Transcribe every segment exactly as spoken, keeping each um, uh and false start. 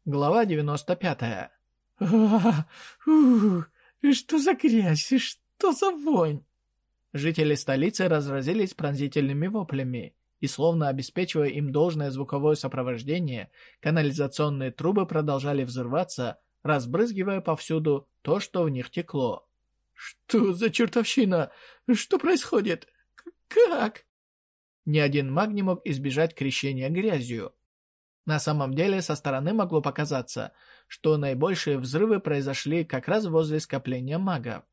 Глава девяносто пятая. «А, ух, что за грязь, что за вонь!» Жители столицы разразились пронзительными воплями, и словно обеспечивая им должное звуковое сопровождение, канализационные трубы продолжали взрываться, разбрызгивая повсюду то, что в них текло. «Что за чертовщина? Что происходит? К- Как?» Ни один маг не мог избежать крещения грязью. На самом деле, со стороны могло показаться, что наибольшие взрывы произошли как раз возле скопления магов.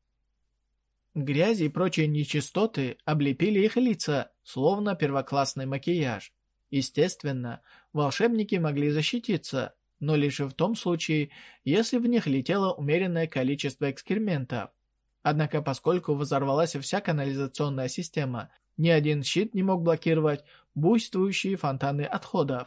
Грязь и прочие нечистоты облепили их лица, словно первоклассный макияж. Естественно, волшебники могли защититься, но лишь в том случае, если в них летело умеренное количество экскрементов. Однако, поскольку взорвалась вся канализационная система, ни один щит не мог блокировать буйствующие фонтаны отходов.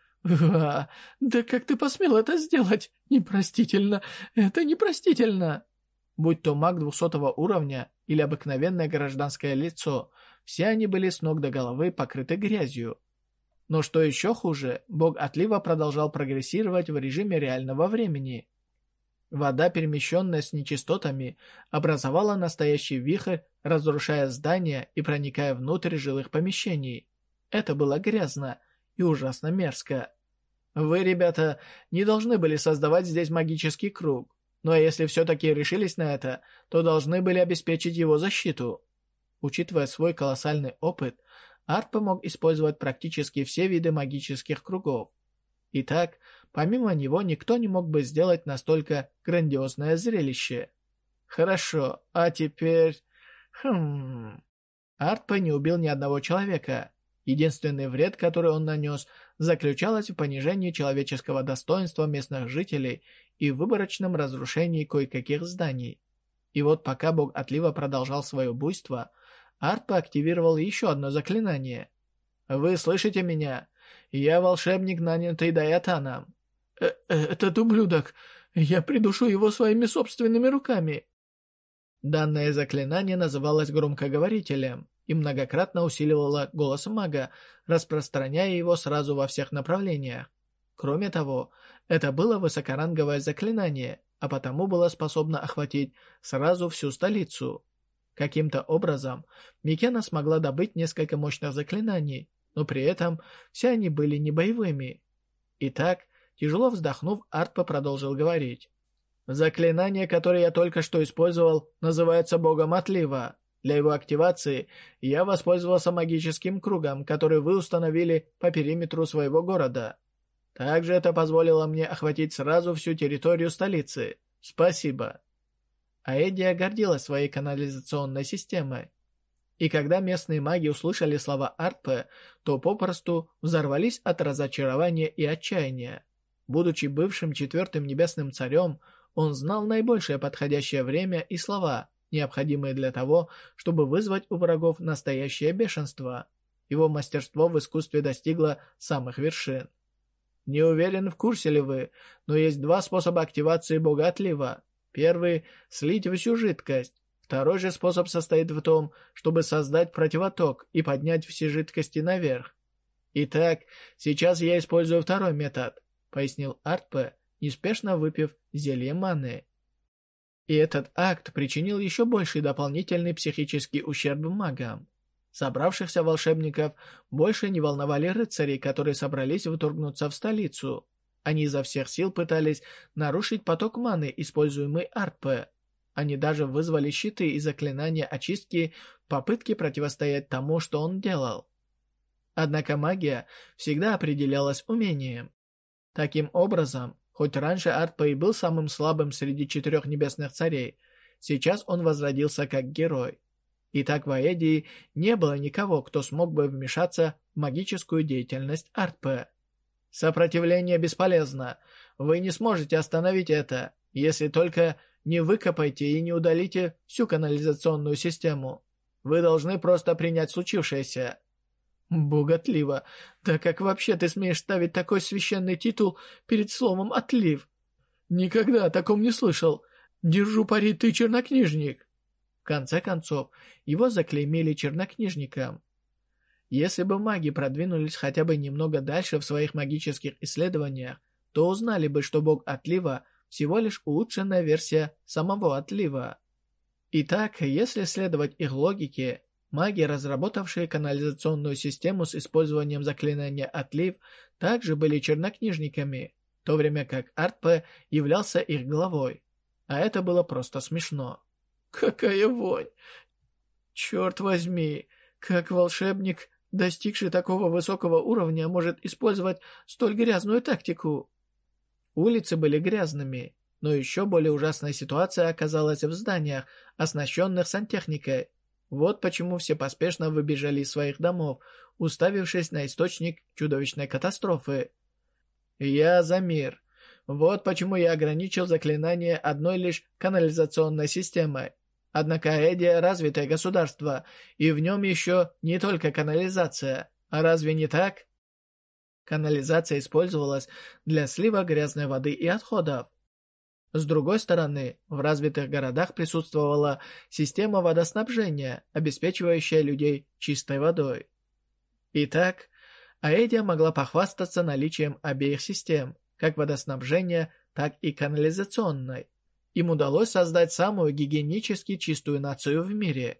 «Ва, да как ты посмел это сделать? Непростительно! Это непростительно!» Будь то маг двухсотого уровня или обыкновенное гражданское лицо, все они были с ног до головы покрыты грязью. Но что еще хуже, бог отлива продолжал прогрессировать в режиме реального времени. Вода, перемещенная с нечистотами, образовала настоящий вихрь, разрушая здания и проникая внутрь жилых помещений. Это было грязно и ужасно мерзко. Вы, ребята, не должны были создавать здесь магический круг. Ну а если все-таки решились на это, то должны были обеспечить его защиту. Учитывая свой колоссальный опыт, Арт помог использовать практически все виды магических кругов. Итак, помимо него никто не мог бы сделать настолько грандиозное зрелище. Хорошо, а теперь... Хм... Артпа не убил ни одного человека. Единственный вред, который он нанес, заключалось в понижении человеческого достоинства местных жителей и выборочном разрушении кое-каких зданий. И вот пока бог отлива продолжал свое буйство, Артпа активировал еще одно заклинание. «Вы слышите меня? Я волшебник, нанятый Даятаном». Э «Этот ублюдок! Я придушу его своими собственными руками!» Данное заклинание называлось громкоговорителем и многократно усиливало голос мага, распространяя его сразу во всех направлениях. Кроме того, это было высокоранговое заклинание, а потому было способно охватить сразу всю столицу. Каким-то образом Микена смогла добыть несколько мощных заклинаний, но при этом все они были не боевыми. Итак, тяжело вздохнув, Артпа продолжил говорить. «Заклинание, которое я только что использовал, называется Богом Отлива. Для его активации я воспользовался магическим кругом, который вы установили по периметру своего города. Также это позволило мне охватить сразу всю территорию столицы. Спасибо». Аэдия гордилась своей канализационной системой. И когда местные маги услышали слова Артпы, то попросту взорвались от разочарования и отчаяния. Будучи бывшим четвертым небесным царем, он знал наибольшее подходящее время и слова, необходимые для того, чтобы вызвать у врагов настоящее бешенство. Его мастерство в искусстве достигло самых вершин. Не уверен, в курсе ли вы, но есть два способа активации бога отлива. Первый – слить всю жидкость. Второй же способ состоит в том, чтобы создать противоток и поднять все жидкости наверх. Итак, сейчас я использую второй метод, пояснил Артпе, неспешно выпив зелье маны. И этот акт причинил еще больший дополнительный психический ущерб магам. Собравшихся волшебников больше не волновали рыцари, которые собрались вторгнуться в столицу. Они изо всех сил пытались нарушить поток маны, используемый Артпе. Они даже вызвали щиты и заклинания очистки в попытке противостоять тому, что он делал. Однако магия всегда определялась умением. Таким образом, хоть раньше Артпе и был самым слабым среди четырех небесных царей, сейчас он возродился как герой. И так в Аэдии не было никого, кто смог бы вмешаться в магическую деятельность Артпе. Сопротивление бесполезно. Вы не сможете остановить это, если только не выкопаете и не удалите всю канализационную систему. Вы должны просто принять случившееся. Бог отлива, да как вообще ты смеешь ставить такой священный титул перед словом «отлив»? Никогда о таком не слышал. Держу пари, ты чернокнижник. В конце концов, его заклеймили чернокнижником. Если бы маги продвинулись хотя бы немного дальше в своих магических исследованиях, то узнали бы, что бог отлива всего лишь улучшенная версия самого отлива. Итак, если следовать их логике, маги, разработавшие канализационную систему с использованием заклинания «Отлив», также были чернокнижниками, в то время как Артпе являлся их главой. А это было просто смешно. Какая вонь! Черт возьми, как волшебник, достигший такого высокого уровня, может использовать столь грязную тактику? Улицы были грязными, но еще более ужасная ситуация оказалась в зданиях, оснащенных сантехникой. Вот почему все поспешно выбежали из своих домов, уставившись на источник чудовищной катастрофы. Я за мир. Вот почему я ограничил заклинание одной лишь канализационной системой. Однако Аэдия — развитое государство, и в нем еще не только канализация. А разве не так? Канализация использовалась для слива грязной воды и отходов. С другой стороны, в развитых городах присутствовала система водоснабжения, обеспечивающая людей чистой водой. Итак, Аэдия могла похвастаться наличием обеих систем, как водоснабжения, так и канализационной. Им удалось создать самую гигиенически чистую нацию в мире.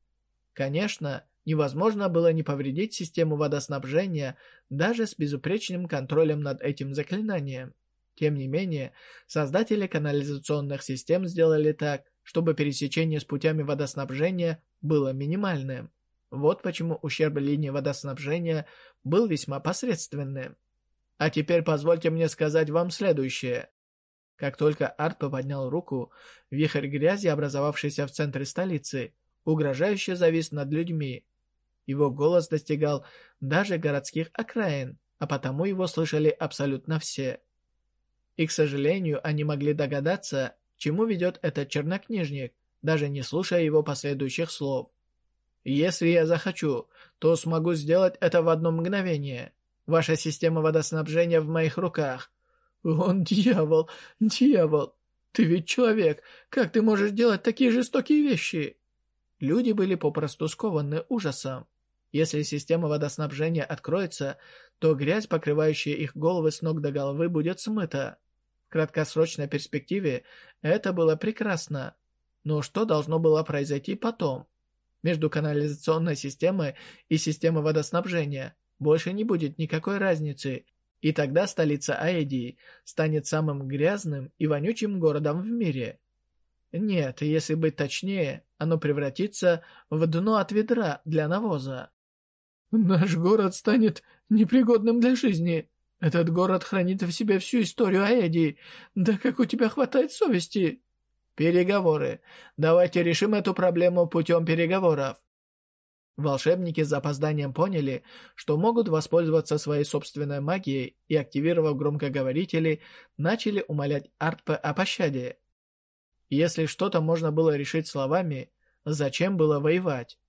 Конечно, невозможно было не повредить систему водоснабжения даже с безупречным контролем над этим заклинанием. Тем не менее, создатели канализационных систем сделали так, чтобы пересечение с путями водоснабжения было минимальным. Вот почему ущерб линии водоснабжения был весьма посредственным. А теперь позвольте мне сказать вам следующее. Как только Артпе поднял руку, вихрь грязи, образовавшийся в центре столицы, угрожающе завис над людьми. Его голос достигал даже городских окраин, а потому его слышали абсолютно все. И, к сожалению, они могли догадаться, к чему ведет этот чернокнижник, даже не слушая его последующих слов. «Если я захочу, то смогу сделать это в одно мгновение. Ваша система водоснабжения в моих руках». «Он дьявол, дьявол! Ты ведь человек, как ты можешь делать такие жестокие вещи?» Люди были попросту скованы ужасом. Если система водоснабжения откроется, то грязь, покрывающая их головы с ног до головы, будет смыта. В краткосрочной перспективе это было прекрасно. Но что должно было произойти потом? Между канализационной системой и системой водоснабжения больше не будет никакой разницы, и тогда столица Аэдии станет самым грязным и вонючим городом в мире. Нет, если быть точнее, оно превратится в дно от ведра для навоза. Наш город станет непригодным для жизни. Этот город хранит в себе всю историю Аэдии. Да как у тебя хватает совести? Переговоры. Давайте решим эту проблему путем переговоров. Волшебники с запозданием поняли, что могут воспользоваться своей собственной магией и, активировав громкоговорители, начали умолять Артпе о пощаде. Если что-то можно было решить словами, зачем было воевать?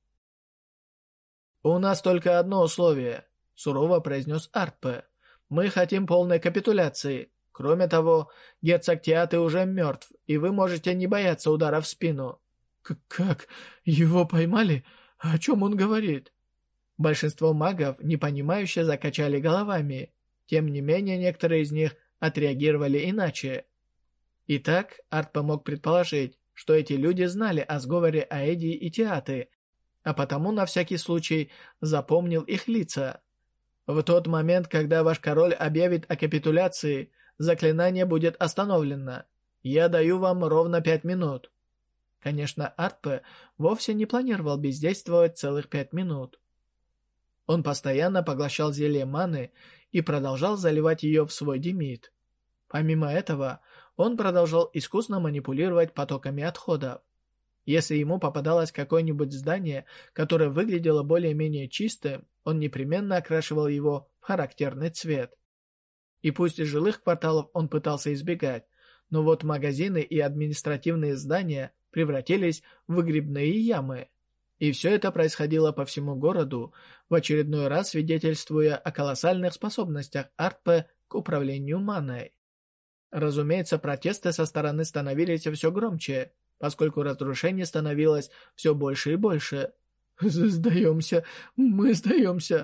«У нас только одно условие», — сурово произнес Артпе. «Мы хотим полной капитуляции. Кроме того, герцог Тиаты уже мертв, и вы можете не бояться удара в спину». «Как? Его поймали? О чем он говорит?» Большинство магов, непонимающе, закачали головами. Тем не менее, некоторые из них отреагировали иначе. Итак, Арт помог предположить, что эти люди знали о сговоре Аэдии и Тиаты, а потому на всякий случай запомнил их лица. В тот момент, когда ваш король объявит о капитуляции, заклинание будет остановлено. Я даю вам ровно пять минут. Конечно, Артпе вовсе не планировал бездействовать целых пять минут. Он постоянно поглощал зелье маны и продолжал заливать ее в свой димит. Помимо этого, он продолжал искусно манипулировать потоками отходов. Если ему попадалось какое-нибудь здание, которое выглядело более-менее чистым, он непременно окрашивал его в характерный цвет. И пусть из жилых кварталов он пытался избегать, но вот магазины и административные здания превратились в выгребные ямы. И все это происходило по всему городу, в очередной раз свидетельствуя о колоссальных способностях Артпе к управлению маной. Разумеется, протесты со стороны становились все громче, поскольку разрушений становилось все больше и больше. «Сдаемся, мы сдаемся.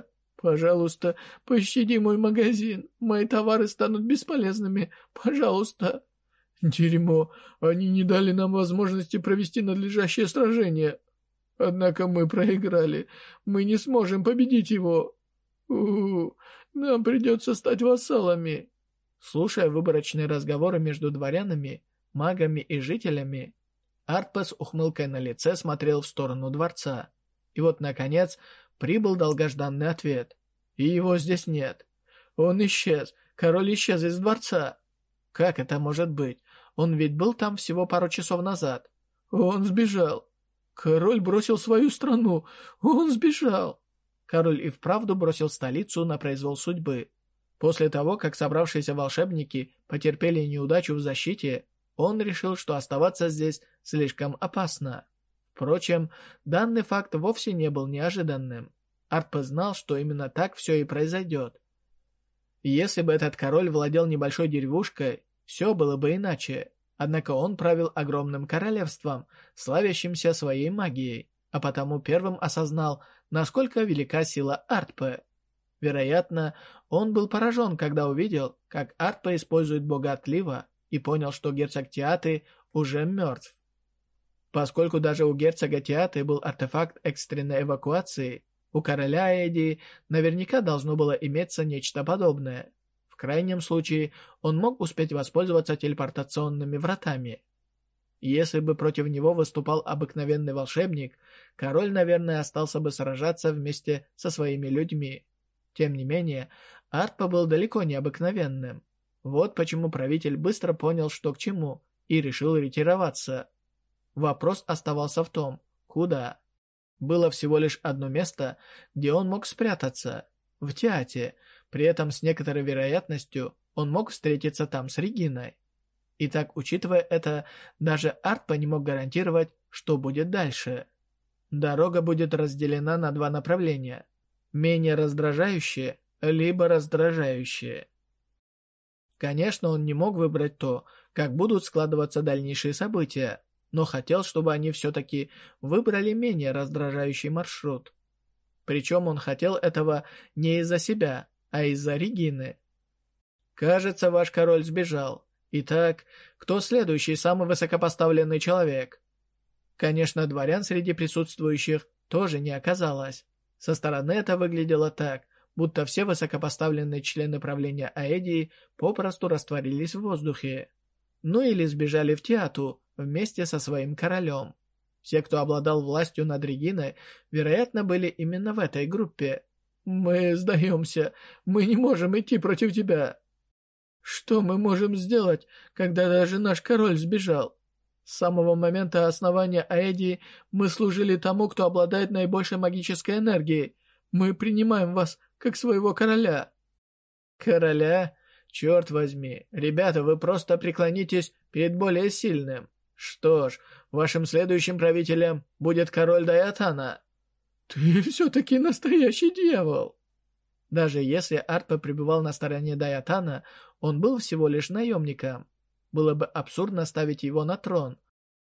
Пожалуйста, пощади мой магазин. Мои товары станут бесполезными. Пожалуйста. Дерьмо. Они не дали нам возможности провести надлежащее сражение. Однако мы проиграли. Мы не сможем победить его. У-у-у. Нам придется стать вассалами. Слушая выборочные разговоры между дворянами, магами и жителями, Артпа с ухмылкой на лице смотрел в сторону дворца. И вот, наконец, прибыл долгожданный ответ. И его здесь нет. Он исчез. Король исчез из дворца. Как это может быть? Он ведь был там всего пару часов назад. Он сбежал. Король бросил свою страну. Он сбежал. Король и вправду бросил столицу на произвол судьбы. После того, как собравшиеся волшебники потерпели неудачу в защите, он решил, что оставаться здесь слишком опасно. Впрочем, данный факт вовсе не был неожиданным. Артпа знал, что именно так все и произойдет. Если бы этот король владел небольшой деревушкой, все было бы иначе. Однако он правил огромным королевством, славящимся своей магией, а потому первым осознал, насколько велика сила Артпы. Вероятно, он был поражен, когда увидел, как Артпа использует бога отлива, и понял, что герцог Тиаты уже мертв. Поскольку даже у герцога Тиаты был артефакт экстренной эвакуации, у короля Аэдии наверняка должно было иметься нечто подобное. В крайнем случае, он мог успеть воспользоваться телепортационными вратами. Если бы против него выступал обыкновенный волшебник, король, наверное, остался бы сражаться вместе со своими людьми. Тем не менее, Артпа был далеко не обыкновенным. Вот почему правитель быстро понял, что к чему, и решил ретироваться. Вопрос оставался в том, куда. Было всего лишь одно место, где он мог спрятаться – в Тиате. При этом с некоторой вероятностью он мог встретиться там с Региной. Итак, учитывая это, даже Артпа не мог гарантировать, что будет дальше. Дорога будет разделена на два направления – менее раздражающие, либо раздражающие. Конечно, он не мог выбрать то, как будут складываться дальнейшие события, но хотел, чтобы они все-таки выбрали менее раздражающий маршрут. Причем он хотел этого не из-за себя, а из-за Регины. Кажется, ваш король сбежал. Итак, кто следующий самый высокопоставленный человек? Конечно, дворян среди присутствующих тоже не оказалось. Со стороны это выглядело так, будто все высокопоставленные члены правления Аэдии попросту растворились в воздухе. Ну или сбежали в Тиату вместе со своим королем. Все, кто обладал властью над Региной, вероятно, были именно в этой группе. «Мы сдаемся. Мы не можем идти против тебя». «Что мы можем сделать, когда даже наш король сбежал? С самого момента основания Аэдии мы служили тому, кто обладает наибольшей магической энергией. Мы принимаем вас как своего короля». «Короля? Черт возьми. Ребята, вы просто преклонитесь перед более сильным. Что ж, вашим следующим правителем будет король Дайатана». «Ты все-таки настоящий дьявол!» Даже если Артпа пребывал на стороне Дайатана, он был всего лишь наемником. Было бы абсурдно ставить его на трон.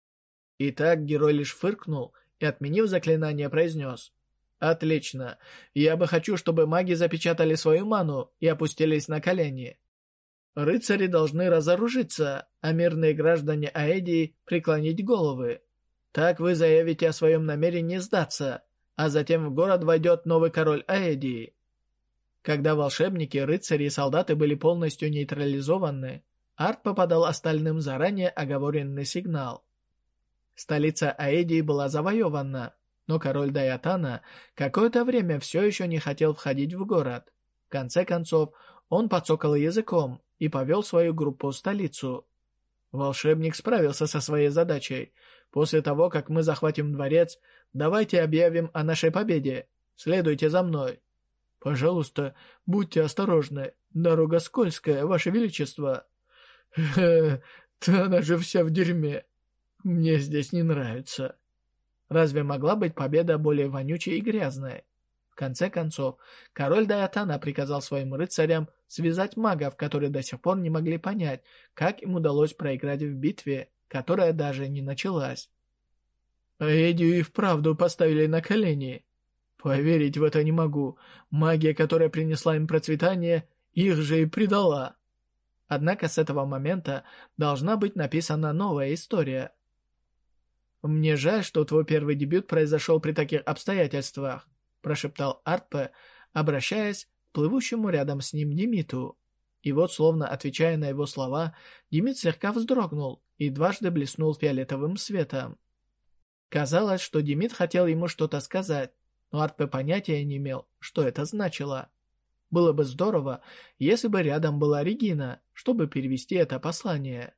Итак, герой лишь фыркнул и, отменив заклинание, произнес: «Отлично. Я бы хочу, чтобы маги запечатали свою ману и опустились на колени. Рыцари должны разоружиться, а мирные граждане Аэдии преклонить головы. Так вы заявите о своем намерении сдаться, а затем в город войдет новый король Аэдии». Когда волшебники, рыцари и солдаты были полностью нейтрализованы, Артпа подал остальным заранее оговоренный сигнал. Столица Аэдии была завоевана, но король Дайатана какое-то время все еще не хотел входить в город. В конце концов, он подсокал языком и повел свою группу в столицу. Волшебник справился со своей задачей. После того, как мы захватим дворец, давайте объявим о нашей победе. Следуйте за мной. Пожалуйста, будьте осторожны. Дорога скользкая, ваше величество. Хе-хе, она же вся в дерьме. Мне здесь не нравится. Разве могла быть победа более вонючей и грязной? В конце концов, король Дайатана приказал своим рыцарям связать магов, которые до сих пор не могли понять, как им удалось проиграть в битве, которая даже не началась. Аэдию и вправду поставили на колени. Поверить в это не могу. Магия, которая принесла им процветание, их же и предала. Однако с этого момента должна быть написана новая история. «Мне жаль, что твой первый дебют произошел при таких обстоятельствах», прошептал Артпе, обращаясь к плывущему рядом с ним Димиту. И вот, словно отвечая на его слова, Димит слегка вздрогнул и дважды блеснул фиолетовым светом. Казалось, что Димит хотел ему что-то сказать, но Артпе понятия не имел, что это значило. Было бы здорово, если бы рядом была Регина, чтобы перевести это послание.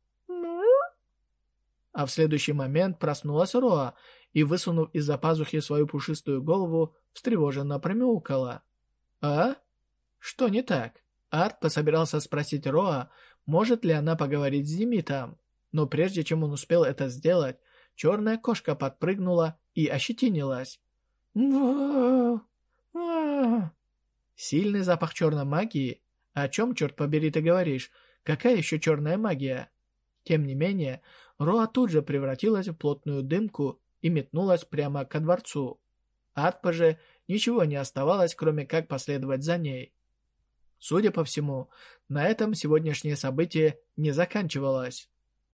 А в следующий момент проснулась Роа и, высунув из-за пазухи свою пушистую голову, встревоженно промяукала. «А? Что не так?» Арт пособирался спросить Роа, может ли она поговорить с Димитом, но прежде чем он успел это сделать, черная кошка подпрыгнула и ощетинилась. Сильный запах черной магии? О чем, черт побери, ты говоришь? Какая еще черная магия? Тем не менее, Роа тут же превратилась в плотную дымку и метнулась прямо ко дворцу. Артпе же ничего не оставалось, кроме как последовать за ней. Судя по всему, на этом сегодняшнее событие не заканчивалось.